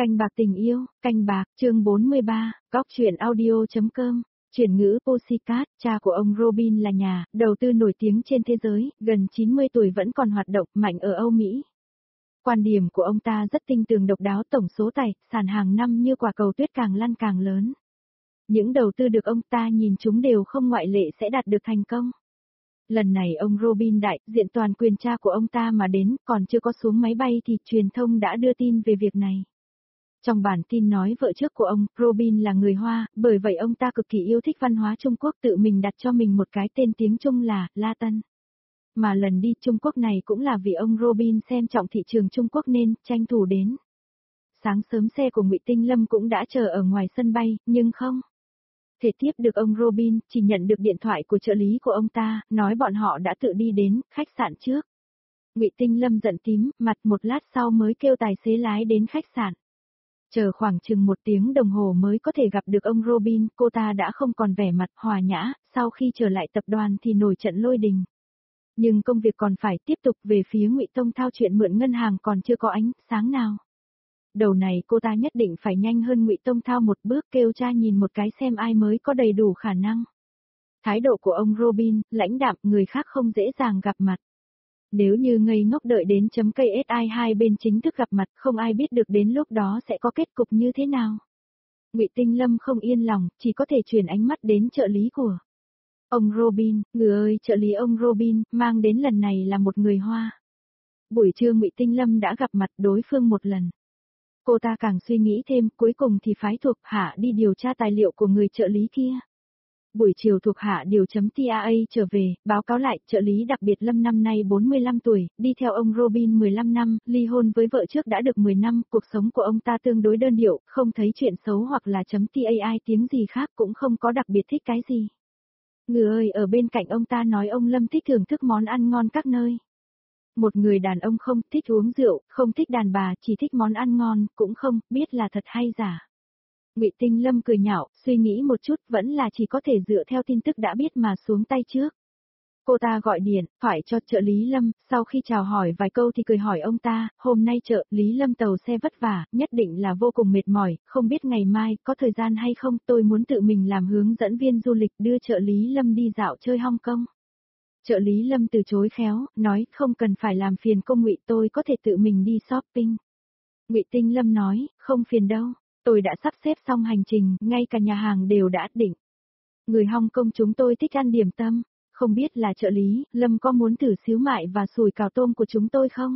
Canh bạc tình yêu, canh bạc, chương 43, góc truyện audio.com, chuyển ngữ Postcard, cha của ông Robin là nhà đầu tư nổi tiếng trên thế giới, gần 90 tuổi vẫn còn hoạt động mạnh ở Âu Mỹ. Quan điểm của ông ta rất tinh tường độc đáo, tổng số tài sản hàng năm như quả cầu tuyết càng lăn càng lớn. Những đầu tư được ông ta nhìn chúng đều không ngoại lệ sẽ đạt được thành công. Lần này ông Robin đại diện toàn quyền cha của ông ta mà đến, còn chưa có xuống máy bay thì truyền thông đã đưa tin về việc này. Trong bản tin nói vợ trước của ông, Robin là người Hoa, bởi vậy ông ta cực kỳ yêu thích văn hóa Trung Quốc, tự mình đặt cho mình một cái tên tiếng Trung là La Tân. Mà lần đi Trung Quốc này cũng là vì ông Robin xem trọng thị trường Trung Quốc nên tranh thủ đến. Sáng sớm xe của Ngụy Tinh Lâm cũng đã chờ ở ngoài sân bay, nhưng không thể tiếp được ông Robin, chỉ nhận được điện thoại của trợ lý của ông ta, nói bọn họ đã tự đi đến khách sạn trước. Ngụy Tinh Lâm giận tím, mặt một lát sau mới kêu tài xế lái đến khách sạn. Chờ khoảng chừng 1 tiếng đồng hồ mới có thể gặp được ông Robin, cô ta đã không còn vẻ mặt hòa nhã, sau khi trở lại tập đoàn thì nổi trận lôi đình. Nhưng công việc còn phải tiếp tục, về phía Ngụy Tông Thao chuyện mượn ngân hàng còn chưa có ánh sáng nào. Đầu này cô ta nhất định phải nhanh hơn Ngụy Tông Thao một bước, kêu cha nhìn một cái xem ai mới có đầy đủ khả năng. Thái độ của ông Robin, lãnh đạm, người khác không dễ dàng gặp mặt. Nếu như ngây ngốc đợi đến chấm KSI hai bên chính thức gặp mặt, không ai biết được đến lúc đó sẽ có kết cục như thế nào. Ngụy Tinh Lâm không yên lòng, chỉ có thể chuyển ánh mắt đến trợ lý của ông Robin. Người ơi, trợ lý ông Robin mang đến lần này là một người Hoa. Buổi trưa Ngụy Tinh Lâm đã gặp mặt đối phương một lần. Cô ta càng suy nghĩ thêm, cuối cùng thì phái thuộc hạ đi điều tra tài liệu của người trợ lý kia. Buổi chiều thuộc hạ điều.tia trở về, báo cáo lại, trợ lý đặc biệt Lâm năm nay 45 tuổi, đi theo ông Robin 15 năm, ly hôn với vợ trước đã được 10 năm, cuộc sống của ông ta tương đối đơn điệu, không thấy chuyện xấu hoặc là .tai tiếng gì khác, cũng không có đặc biệt thích cái gì. Người ơi, ở bên cạnh ông ta nói ông Lâm thích thưởng thức món ăn ngon các nơi. Một người đàn ông không thích uống rượu, không thích đàn bà, chỉ thích món ăn ngon, cũng không biết là thật hay giả. Ngụy Tinh Lâm cười nhạo, suy nghĩ một chút, vẫn là chỉ có thể dựa theo tin tức đã biết mà xuống tay trước. Cô ta gọi điện thoại cho trợ lý Lâm, sau khi chào hỏi vài câu thì cười hỏi ông ta, hôm nay trợ lý Lâm tàu xe vất vả, nhất định là vô cùng mệt mỏi, không biết ngày mai có thời gian hay không, tôi muốn tự mình làm hướng dẫn viên du lịch đưa trợ lý Lâm đi dạo chơi Hong Kong. Trợ lý Lâm từ chối khéo, nói không cần phải làm phiền cô Ngụy, tôi có thể tự mình đi shopping. Ngụy Tinh Lâm nói, không phiền đâu. Tôi đã sắp xếp xong hành trình, ngay cả nhà hàng đều đã định. Người Hong Kong chúng tôi thích ăn điểm tâm, không biết là trợ lý, Lâm có muốn thử xíu mại và sủi cảo tôm của chúng tôi không?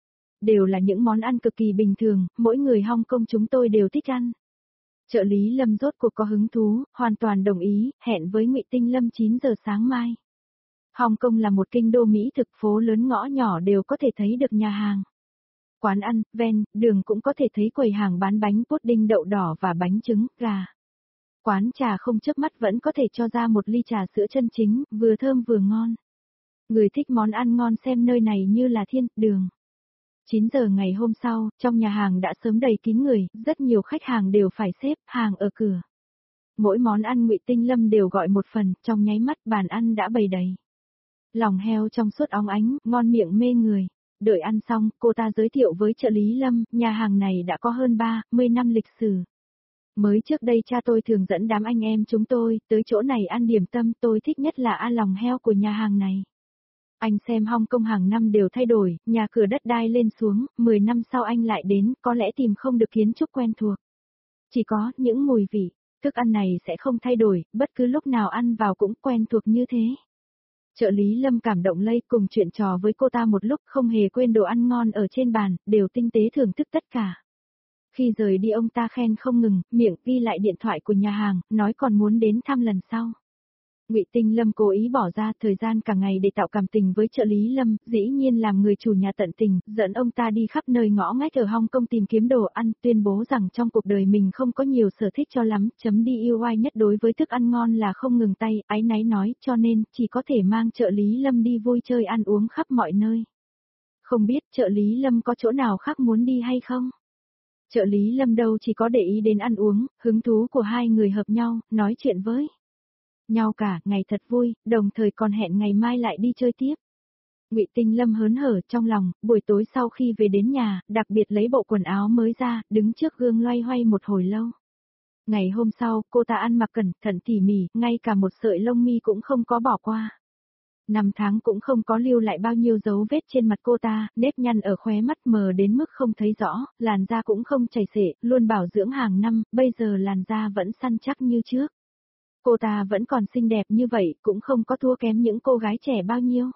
Đều là những món ăn cực kỳ bình thường, mỗi người Hong Kong chúng tôi đều thích ăn. Trợ lý Lâm rốt cuộc có hứng thú, hoàn toàn đồng ý, hẹn với Ngụy Tinh Lâm 9 giờ sáng mai. Hong Kong là một kinh đô mỹ thực, phố lớn ngõ nhỏ đều có thể thấy được nhà hàng. Quán ăn, ven đường cũng có thể thấy quầy hàng bán bánh pudding đậu đỏ và bánh trứng, gà. Quán trà không chớp mắt vẫn có thể cho ra một ly trà sữa chân chính, vừa thơm vừa ngon. Người thích món ăn ngon xem nơi này như là thiên đường. 9 giờ ngày hôm sau, trong nhà hàng đã sớm đầy kín người, rất nhiều khách hàng đều phải xếp hàng ở cửa. Mỗi món ăn Ngụy Tinh Lâm đều gọi một phần, trong nháy mắt bàn ăn đã bày đầy. Lòng heo trong suốt óng ánh, ngon miệng mê người. Đợi ăn xong, cô ta giới thiệu với trợ lý Lâm, nhà hàng này đã có hơn 30 năm lịch sử. Mới trước đây cha tôi thường dẫn đám anh em chúng tôi tới chỗ này ăn điểm tâm, tôi thích nhất là ăn lòng heo của nhà hàng này. Anh xem Hong Kong hàng năm đều thay đổi, nhà cửa đất đai lên xuống, 10 năm sau anh lại đến, có lẽ tìm không được kiến trúc quen thuộc. Chỉ có những mùi vị, thức ăn này sẽ không thay đổi, bất cứ lúc nào ăn vào cũng quen thuộc như thế. Trợ lý Lâm cảm động lây, cùng chuyện trò với cô ta một lúc, không hề quên đồ ăn ngon ở trên bàn, đều tinh tế thưởng thức tất cả. Khi rời đi ông ta khen không ngừng, miệng ghi lại điện thoại của nhà hàng, nói còn muốn đến thăm lần sau. Ngụy Tinh Lâm cố ý bỏ ra thời gian cả ngày để tạo cảm tình với trợ lý Lâm, dĩ nhiên làm người chủ nhà tận tình, dẫn ông ta đi khắp nơi ngõ ngách ở Hong Kong tìm kiếm đồ ăn, tuyên bố rằng trong cuộc đời mình không có nhiều sở thích cho lắm, DIY nhất đối với thức ăn ngon là không ngừng tay, áy náy nói, cho nên, chỉ có thể mang trợ lý Lâm đi vui chơi ăn uống khắp mọi nơi. Không biết trợ lý Lâm có chỗ nào khác muốn đi hay không? Trợ lý Lâm đâu chỉ có để ý đến ăn uống, hứng thú của hai người hợp nhau, nói chuyện với nhau cả, ngày thật vui, đồng thời còn hẹn ngày mai lại đi chơi tiếp. Ngụy Tinh Lâm hớn hở trong lòng, buổi tối sau khi về đến nhà, đặc biệt lấy bộ quần áo mới ra, đứng trước gương loay hoay một hồi lâu. Ngày hôm sau, cô ta ăn mặc cẩn thận tỉ mỉ, ngay cả một sợi lông mi cũng không có bỏ qua. Năm tháng cũng không có lưu lại bao nhiêu dấu vết trên mặt cô ta, nếp nhăn ở khóe mắt mờ đến mức không thấy rõ, làn da cũng không chảy xệ, luôn bảo dưỡng hàng năm, bây giờ làn da vẫn săn chắc như trước. Cô ta vẫn còn xinh đẹp như vậy, cũng không có thua kém những cô gái trẻ bao nhiêu.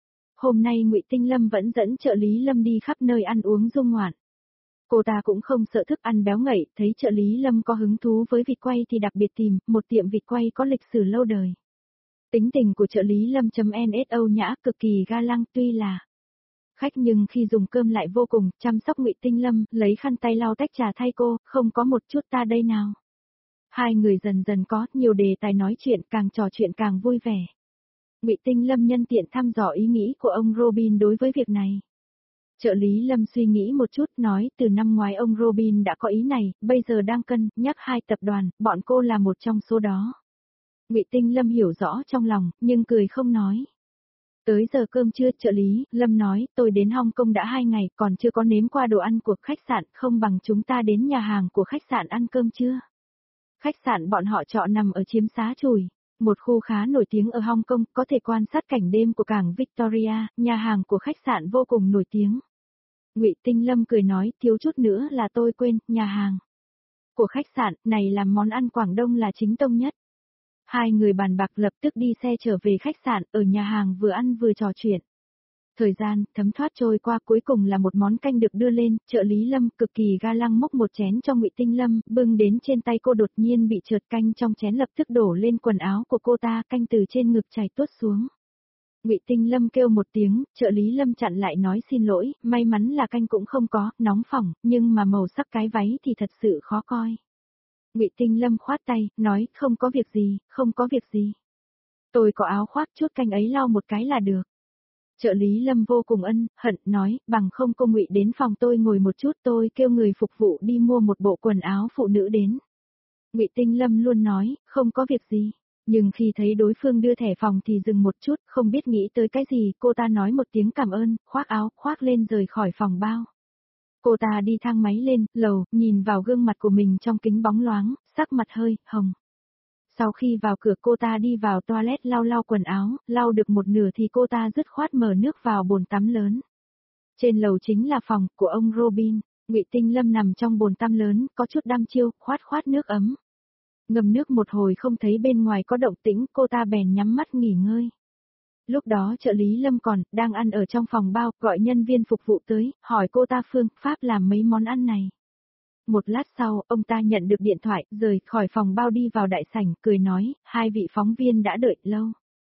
Hôm nay Ngụy Tinh Lâm vẫn dẫn trợ lý Lâm đi khắp nơi ăn uống dung ngoạn. Cô ta cũng không sợ thức ăn béo ngậy, thấy trợ lý Lâm có hứng thú với vịt quay thì đặc biệt tìm, một tiệm vịt quay có lịch sử lâu đời. Tính tình của trợ lý Lâm.NSO nhã cực kỳ ga lăng tuy là khách nhưng khi dùng cơm lại vô cùng chăm sóc Ngụy Tinh Lâm, lấy khăn tay lau tách trà thay cô, không có một chút ta đây nào. Hai người dần dần có nhiều đề tài nói chuyện, càng trò chuyện càng vui vẻ. Ngụy Tinh Lâm nhân tiện thăm dò ý nghĩ của ông Robin đối với việc này. Trợ lý Lâm suy nghĩ một chút nói từ năm ngoái ông Robin đã có ý này, bây giờ đang cân nhắc hai tập đoàn, bọn cô là một trong số đó. Ngụy Tinh Lâm hiểu rõ trong lòng, nhưng cười không nói. Tới giờ cơm trưa, trợ lý Lâm nói, tôi đến Hong Kong đã 2 ngày, còn chưa có nếm qua đồ ăn của khách sạn, không bằng chúng ta đến nhà hàng của khách sạn ăn cơm trưa. Khách sạn bọn họ trọ nằm ở Chiếm Xá Chùi, một khu khá nổi tiếng ở Hong Kong, có thể quan sát cảnh đêm của cảng Victoria, nhà hàng của khách sạn vô cùng nổi tiếng. Ngụy Tinh Lâm cười nói, thiếu chút nữa là tôi quên, nhà hàng của khách sạn này làm món ăn Quảng Đông là chính tông nhất. Hai người bàn bạc lập tức đi xe trở về khách sạn, ở nhà hàng vừa ăn vừa trò chuyện. Thời gian thấm thoát trôi qua, cuối cùng là một món canh được đưa lên, trợ lý Lâm cực kỳ ga lăng múc một chén cho Ngụy Tinh Lâm, bưng đến trên tay cô đột nhiên bị trượt, canh trong chén lập tức đổ lên quần áo của cô ta, canh từ trên ngực chảy tuốt xuống. Ngụy Tinh Lâm kêu một tiếng, trợ lý Lâm chặn lại nói xin lỗi, may mắn là canh cũng không có, nóng phỏng, nhưng mà màu sắc cái váy thì thật sự khó coi. Ngụy Tinh Lâm khoát tay, nói, không có việc gì, không có việc gì. Tôi có áo khoác, chút canh ấy lau một cái là được. Trợ lý Lâm vô cùng hận, nói, bằng không cô Ngụy đến phòng tôi ngồi một chút, tôi kêu người phục vụ đi mua một bộ quần áo phụ nữ đến. Ngụy Tinh Lâm luôn nói, không có việc gì. Nhưng khi thấy đối phương đưa thẻ phòng thì dừng một chút, không biết nghĩ tới cái gì, cô ta nói một tiếng cảm ơn, khoác áo, khoác lên rời khỏi phòng bao. Cô ta đi thang máy lên, lầu, nhìn vào gương mặt của mình trong kính bóng loáng, sắc mặt hơi hồng. Sau khi vào cửa cô ta đi vào toilet lau quần áo, lau được một nửa thì cô ta dứt khoát mở nước vào bồn tắm lớn. Trên lầu chính là phòng của ông Robin, Ngụy Tinh Lâm nằm trong bồn tắm lớn, có chút đăm chiêu, khoát nước ấm. Ngâm nước một hồi không thấy bên ngoài có động tĩnh, cô ta bèn nhắm mắt nghỉ ngơi. Lúc đó trợ lý Lâm còn đang ăn ở trong phòng bao, gọi nhân viên phục vụ tới, hỏi cô ta phương pháp làm mấy món ăn này. Một lát sau, ông ta nhận được điện thoại, rời khỏi phòng bao đi vào đại sảnh, cười nói, hai vị phóng viên đã đợi lâu.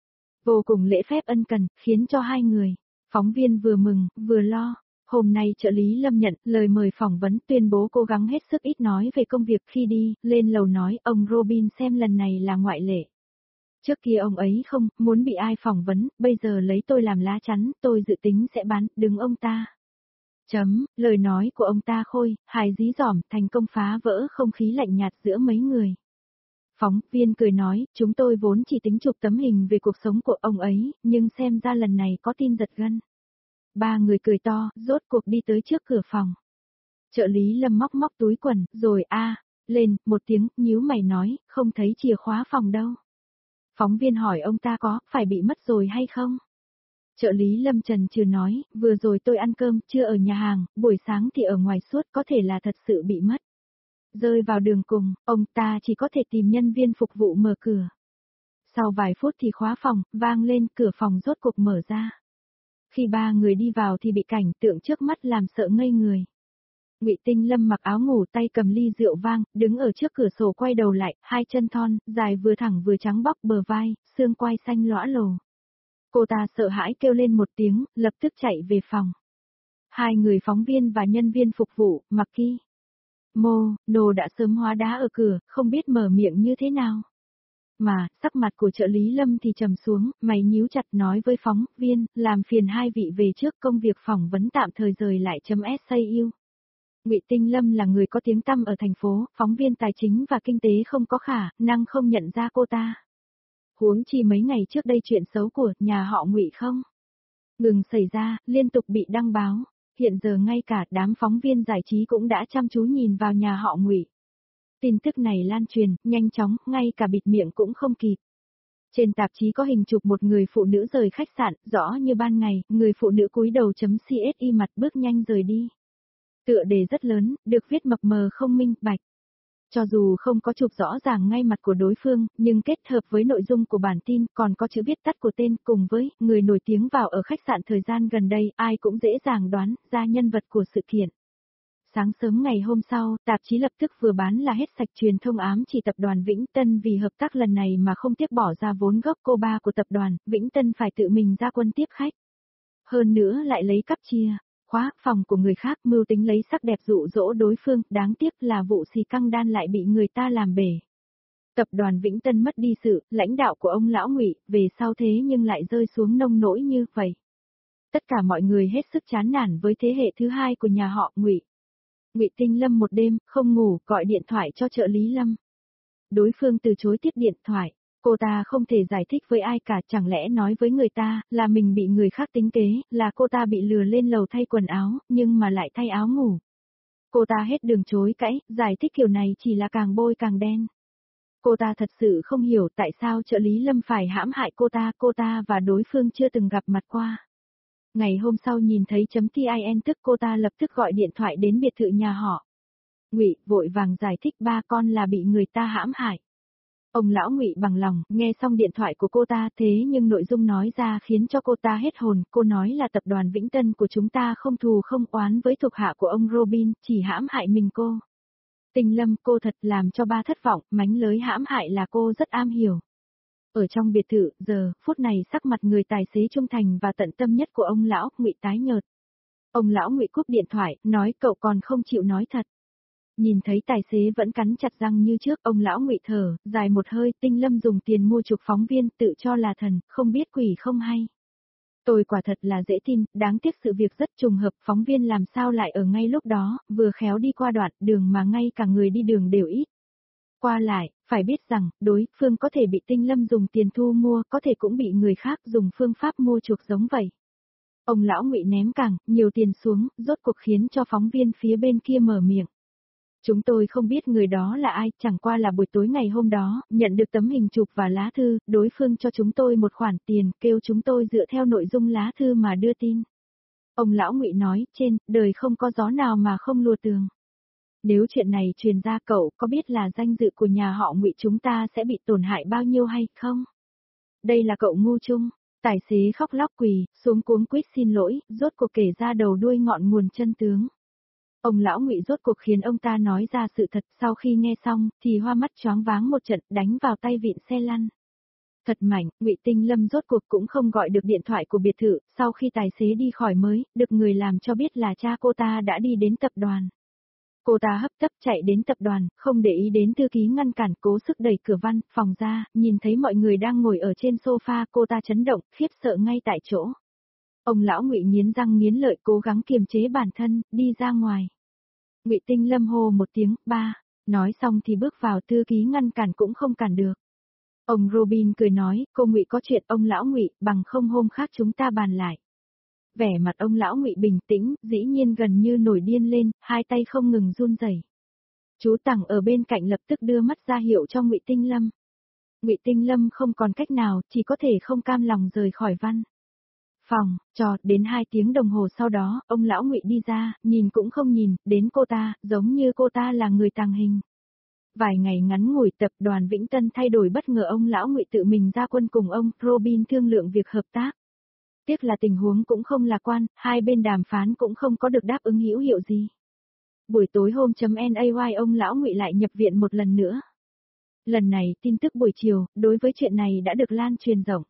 Vô cùng lễ phép ân cần, khiến cho hai người, phóng viên vừa mừng, vừa lo. Hôm nay trợ lý Lâm nhận lời mời phỏng vấn, tuyên bố cố gắng hết sức ít nói về công việc. Khi đi, lên lầu nói, ông Robin xem lần này là ngoại lệ. Trước kia ông ấy không muốn bị ai phỏng vấn, bây giờ lấy tôi làm lá chắn, tôi dự tính sẽ bán, đứng ông ta. Lời nói của ông ta khôi, hài dí dỏm, thành công phá vỡ không khí lạnh nhạt giữa mấy người. Phóng viên cười nói, chúng tôi vốn chỉ tính chụp tấm hình về cuộc sống của ông ấy, nhưng xem ra lần này có tin giật gân. Ba người cười to, rốt cuộc đi tới trước cửa phòng. Trợ lý Lâm móc túi quần, rồi lên, một tiếng, nhíu mày nói, không thấy chìa khóa phòng đâu. Phóng viên hỏi ông ta có, phải bị mất rồi hay không? Trợ lý Lâm chần chừ nói, vừa rồi tôi ăn cơm, chưa ở nhà hàng, buổi sáng thì ở ngoài suốt, có thể là thật sự bị mất. Rơi vào đường cùng, ông ta chỉ có thể tìm nhân viên phục vụ mở cửa. Sau vài phút thì khóa phòng, vang lên, cửa phòng rốt cuộc mở ra. Khi ba người đi vào thì bị cảnh tượng trước mắt làm sợ ngây người. Ngụy Tinh Lâm mặc áo ngủ, tay cầm ly rượu vang, đứng ở trước cửa sổ quay đầu lại, hai chân thon, dài vừa thẳng vừa trắng bóc bờ vai, xương quai xanh lõa lồ. Cô ta sợ hãi kêu lên một tiếng, lập tức chạy về phòng. Hai người phóng viên và nhân viên phục vụ, mặc ki nô đã sớm hóa đá ở cửa, không biết mở miệng như thế nào. Mà, sắc mặt của trợ lý Lâm thì trầm xuống, mày nhíu chặt nói với phóng viên, làm phiền hai vị về trước, công việc phỏng vấn tạm thời rời lại .sau. Ngụy Tinh Lâm là người có tiếng tăm ở thành phố, phóng viên tài chính và kinh tế không có khả năng không nhận ra cô ta. Huống chi mấy ngày trước đây chuyện xấu của nhà họ Ngụy không ngừng xảy ra, liên tục bị đăng báo. Hiện giờ ngay cả đám phóng viên giải trí cũng đã chăm chú nhìn vào nhà họ Ngụy. Tin tức này lan truyền, nhanh chóng, ngay cả bịt miệng cũng không kịp. Trên tạp chí có hình chụp một người phụ nữ rời khách sạn, rõ như ban ngày, người phụ nữ cúi đầu chấm CSI mặt bước nhanh rời đi. Tựa đề rất lớn, được viết mập mờ không minh bạch. Cho dù không có chụp rõ ràng ngay mặt của đối phương, nhưng kết hợp với nội dung của bản tin còn có chữ viết tắt của tên cùng với người nổi tiếng vào ở khách sạn thời gian gần đây, ai cũng dễ dàng đoán ra nhân vật của sự kiện. Sáng sớm ngày hôm sau, tạp chí lập tức vừa bán là hết sạch truyền thông ám chỉ tập đoàn Vĩnh Tân vì hợp tác lần này mà không tiếc bỏ ra vốn gốc cô ba của tập đoàn, Vĩnh Tân phải tự mình ra quân tiếp khách. Hơn nữa lại lấy cắp chia, khóa phòng của người khác, mưu tính lấy sắc đẹp dụ dỗ đối phương, đáng tiếc là vụ xì căng đan lại bị người ta làm bể. Tập đoàn Vĩnh Tân mất đi sự lãnh đạo của ông lão Ngụy, về sau thế nhưng lại rơi xuống nông nỗi như vậy. Tất cả mọi người hết sức chán nản với thế hệ thứ hai của nhà họ Ngụy. Ngụy Tinh Lâm một đêm, không ngủ, gọi điện thoại cho trợ lý Lâm. Đối phương từ chối tiếp điện thoại, cô ta không thể giải thích với ai cả, chẳng lẽ nói với người ta là mình bị người khác tính kế, là cô ta bị lừa lên lầu thay quần áo, nhưng mà lại thay áo ngủ. Cô ta hết đường chối cãi, giải thích kiểu này chỉ là càng bôi càng đen. Cô ta thật sự không hiểu tại sao trợ lý Lâm phải hãm hại cô ta và đối phương chưa từng gặp mặt qua. Ngày hôm sau nhìn thấy .tin tức cô ta lập tức gọi điện thoại đến biệt thự nhà họ Ngụy, vội vàng giải thích ba con là bị người ta hãm hại. Ông lão Ngụy bằng lòng, nghe xong điện thoại của cô ta thế nhưng nội dung nói ra khiến cho cô ta hết hồn, cô nói là tập đoàn Vĩnh Tân của chúng ta không thù không oán với thuộc hạ của ông Robin, chỉ hãm hại mình cô. Tình Lâm, cô thật làm cho ba thất vọng, mánh lới hãm hại là cô rất am hiểu. Ở trong biệt thự, giờ, phút này sắc mặt người tài xế trung thành và tận tâm nhất của ông lão Ngụy tái nhợt. Ông lão Ngụy cúp điện thoại, nói cậu còn không chịu nói thật. Nhìn thấy tài xế vẫn cắn chặt răng như trước, ông lão Ngụy thở dài một hơi, Tinh Lâm dùng tiền mua chuộc phóng viên, tự cho là thần, không biết quỷ không hay. Tôi quả thật là dễ tin, đáng tiếc sự việc rất trùng hợp, phóng viên làm sao lại ở ngay lúc đó, vừa khéo đi qua đoạn đường mà ngay cả người đi đường đều ít. Qua lại, phải biết rằng, đối phương có thể bị Tinh Lâm dùng tiền thu mua, có thể cũng bị người khác dùng phương pháp mua chuộc giống vậy. Ông lão Ngụy ném càng nhiều tiền xuống, rốt cuộc khiến cho phóng viên phía bên kia mở miệng. Chúng tôi không biết người đó là ai, chẳng qua là buổi tối ngày hôm đó, nhận được tấm hình chụp và lá thư, đối phương cho chúng tôi một khoản tiền, kêu chúng tôi dựa theo nội dung lá thư mà đưa tin. Ông lão Ngụy nói, trên đời không có gió nào mà không lùa tường. Nếu chuyện này truyền ra, cậu có biết là danh dự của nhà họ Ngụy chúng ta sẽ bị tổn hại bao nhiêu hay không? Đây là cậu ngu chung. Tài xế khóc lóc quỳ xuống cuống quýt xin lỗi, rốt cuộc kể ra đầu đuôi ngọn nguồn chân tướng. Ông lão Ngụy rốt cuộc khiến ông ta nói ra sự thật, sau khi nghe xong thì hoa mắt choáng váng một trận, đánh vào tay vịn xe lăn. Thật mạnh, Ngụy Tinh Lâm rốt cuộc cũng không gọi được điện thoại của biệt thự, sau khi tài xế đi khỏi mới được người làm cho biết là cha cô ta đã đi đến tập đoàn. Cô ta hấp tấp chạy đến tập đoàn, không để ý đến thư ký ngăn cản, cố sức đẩy cửa văn phòng ra, nhìn thấy mọi người đang ngồi ở trên sofa, cô ta chấn động, khiếp sợ ngay tại chỗ. Ông lão Ngụy nghiến răng nghiến lợi cố gắng kiềm chế bản thân, đi ra ngoài. Ngụy Tinh Lâm hô một tiếng, ba, nói xong thì bước vào, thư ký ngăn cản cũng không cản được. Ông Robin cười nói, cô Ngụy có chuyện, ông lão Ngụy, bằng không hôm khác chúng ta bàn lại. Vẻ mặt ông lão Ngụy bình tĩnh, dĩ nhiên gần như nổi điên lên, hai tay không ngừng run rẩy. Chú Tằng ở bên cạnh lập tức đưa mắt ra hiệu cho Ngụy Tinh Lâm. Ngụy Tinh Lâm không còn cách nào, chỉ có thể không cam lòng rời khỏi văn phòng, cho đến 2 tiếng đồng hồ sau đó, ông lão Ngụy đi ra, nhìn cũng không nhìn, đến cô ta, giống như cô ta là người tàng hình. Vài ngày ngắn ngủi, tập đoàn Vĩnh Tân thay đổi bất ngờ, ông lão Ngụy tự mình ra quân cùng ông Robin thương lượng việc hợp tác. Tiếc là tình huống cũng không lạc quan, hai bên đàm phán cũng không có được đáp ứng hữu hiệu gì. Buổi tối hôm .nay ông lão Ngụy lại nhập viện một lần nữa. Lần này tin tức buổi chiều, đối với chuyện này đã được lan truyền rộng.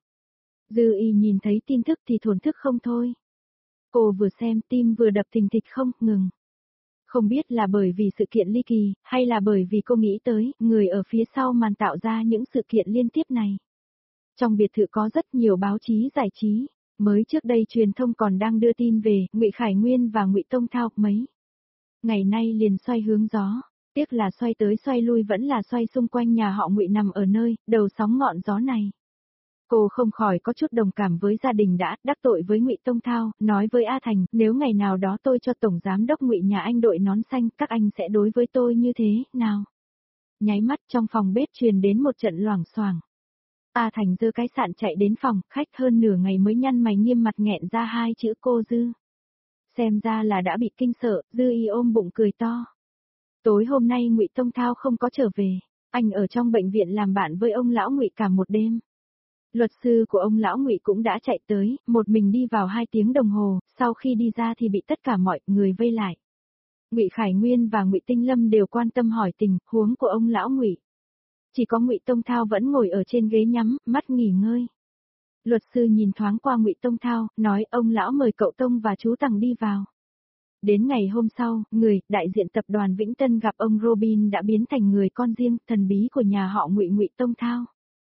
Dư Y nhìn thấy tin tức thì thổn thức không thôi. Cô vừa xem tim vừa đập thình thịch không ngừng. Không biết là bởi vì sự kiện ly kỳ, hay là bởi vì cô nghĩ tới người ở phía sau màn tạo ra những sự kiện liên tiếp này. Trong biệt thự có rất nhiều báo chí giải trí. Mới trước đây truyền thông còn đang đưa tin về Ngụy Khải Nguyên và Ngụy Tông Thao mấy ngày nay liền xoay hướng gió, tiếc là xoay tới xoay lui vẫn là xoay xung quanh nhà họ Ngụy nằm ở nơi đầu sóng ngọn gió này. Cô không khỏi có chút đồng cảm với gia đình đã đắc tội với Ngụy Tông Thao, nói với A Thành, nếu ngày nào đó tôi cho tổng giám đốc Ngụy nhà anh đội nón xanh, các anh sẽ đối với tôi như thế, nào? Nháy mắt trong phòng bếp truyền đến một trận loảng xoảng. A Thành giơ cái sạn chạy đến phòng, khách hơn nửa ngày mới nhăn mày nghiêm mặt nghẹn ra hai chữ cô Dư. Xem ra là đã bị kinh sợ, Dư Y ôm bụng cười to. Tối hôm nay Ngụy Tông Thao không có trở về, anh ở trong bệnh viện làm bạn với ông lão Ngụy cả một đêm. Luật sư của ông lão Ngụy cũng đã chạy tới, một mình đi vào 2 tiếng đồng hồ, sau khi đi ra thì bị tất cả mọi người vây lại. Ngụy Khải Nguyên và Ngụy Tinh Lâm đều quan tâm hỏi tình huống của ông lão Ngụy. Chỉ có Ngụy Tông Thao vẫn ngồi ở trên ghế nhắm mắt nghỉ ngơi. Luật sư nhìn thoáng qua Ngụy Tông Thao, nói ông lão mời cậu Tông và chú Tằng đi vào. Đến ngày hôm sau, đại diện tập đoàn Vĩnh Tân gặp ông Robin đã biến thành người con riêng thần bí của nhà họ Ngụy Ngụy Tông Thao.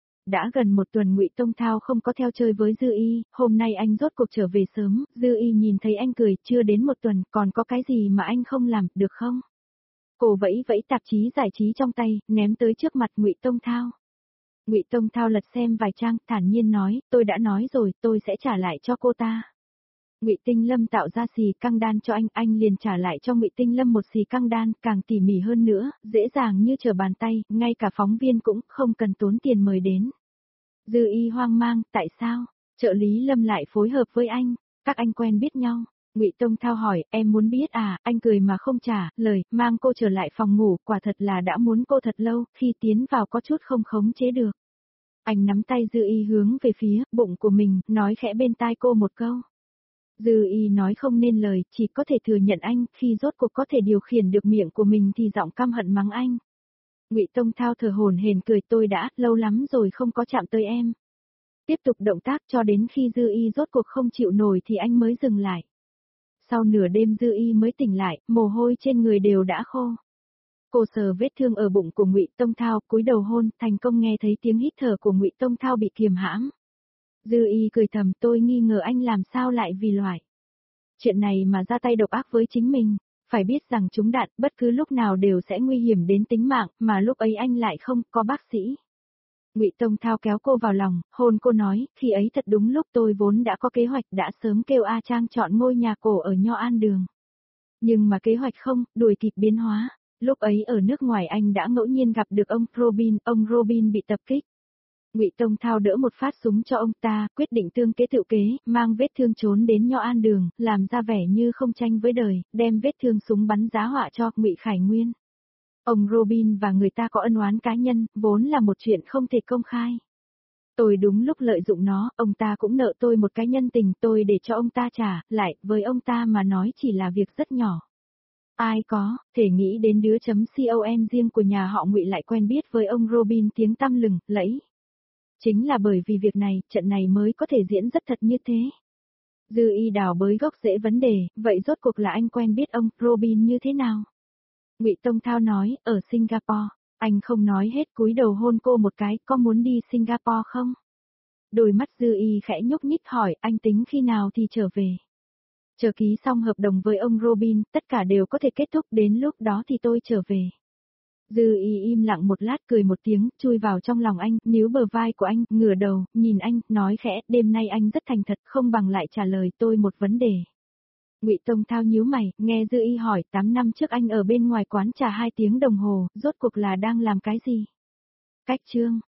Đã gần một tuần Ngụy Tông Thao không có theo chơi với Dư Y, hôm nay anh rốt cuộc trở về sớm, Dư Y nhìn thấy anh cười, chưa đến một tuần, còn có cái gì mà anh không làm, được không? Cô vẫy vẫy tạp chí giải trí trong tay, ném tới trước mặt Ngụy Tông Thao. Ngụy Tông Thao lật xem vài trang, thản nhiên nói, tôi đã nói rồi, tôi sẽ trả lại cho cô ta. Ngụy Tinh Lâm tạo ra xì căng đan cho anh liền trả lại cho Ngụy Tinh Lâm một xì căng đan, càng tỉ mỉ hơn nữa, dễ dàng như trở bàn tay, ngay cả phóng viên cũng không cần tốn tiền mời đến. Dư Y hoang mang, tại sao? Trợ lý Lâm lại phối hợp với anh, các anh quen biết nhau. Ngụy Tông Thao hỏi, em muốn biết à, anh cười mà không trả lời, mang cô trở lại phòng ngủ, quả thật là đã muốn cô thật lâu, khi tiến vào có chút không khống chế được. Anh nắm tay Dư Y hướng về phía bụng của mình, nói khẽ bên tai cô một câu. Dư Y nói không nên lời, chỉ có thể thừa nhận anh, khi rốt cuộc có thể điều khiển được miệng của mình thì giọng căm hận mắng anh. Ngụy Tông Thao thở hổn hển cười, tôi đã lâu lắm rồi không có chạm tới em. Tiếp tục động tác cho đến khi Dư Y rốt cuộc không chịu nổi thì anh mới dừng lại. Sau nửa đêm Dư Y mới tỉnh lại, mồ hôi trên người đều đã khô. Cô sờ vết thương ở bụng của Ngụy Tông Thao, cúi đầu hôn, thành công nghe thấy tiếng hít thở của Ngụy Tông Thao bị kiềm hãm. Dư Y cười thầm, tôi nghi ngờ anh làm sao lại vì loại chuyện này mà ra tay độc ác với chính mình, phải biết rằng trúng đạn bất cứ lúc nào đều sẽ nguy hiểm đến tính mạng, mà lúc ấy anh lại không có bác sĩ. Ngụy Tông Thao kéo cô vào lòng, hôn cô nói, khi ấy thật đúng lúc tôi vốn đã có kế hoạch đã sớm kêu A Trang chọn ngôi nhà cổ ở Nho An Đường. Nhưng mà kế hoạch không, đuổi kịp biến hóa, lúc ấy ở nước ngoài anh đã ngẫu nhiên gặp được ông Robin bị tập kích. Ngụy Tông Thao đỡ một phát súng cho ông ta, quyết định tương kế tự kế, mang vết thương trốn đến Nho An Đường, làm ra vẻ như không tranh với đời, đem vết thương súng bắn giá họa cho Ngụy Khải Nguyên. Ông Robin và người ta có ân oán cá nhân, vốn là một chuyện không thể công khai. Tôi đúng lúc lợi dụng nó, ông ta cũng nợ tôi một cái nhân tình, tôi để cho ông ta trả, lại, với ông ta mà nói chỉ là việc rất nhỏ. Ai có, thể nghĩ đến đứa chấm con riêng của nhà họ Ngụy lại quen biết với ông Robin tiếng tăm lừng, lẫy. Chính là bởi vì việc này, trận này mới có thể diễn rất thật như thế. Dư Y đào bới gốc rễ vấn đề, vậy rốt cuộc là anh quen biết ông Robin như thế nào? Ngụy Tông Thao nói, ở Singapore, anh không nói hết cúi đầu hôn cô một cái, có muốn đi Singapore không? Đôi mắt Dư Y khẽ nhúc nhích hỏi, anh tính khi nào thì trở về? Chờ ký xong hợp đồng với ông Robin, tất cả đều có thể kết thúc, đến lúc đó thì tôi trở về. Dư Y im lặng một lát cười một tiếng, chui vào trong lòng anh, níu bờ vai của anh, ngửa đầu, nhìn anh, nói khẽ, đêm nay anh rất thành thật, không bằng lại trả lời tôi một vấn đề. Ngụy Tông Thao nhíu mày, nghe Dư Y hỏi, 8 năm trước anh ở bên ngoài quán trà 2 tiếng đồng hồ, rốt cuộc là đang làm cái gì? Cách chương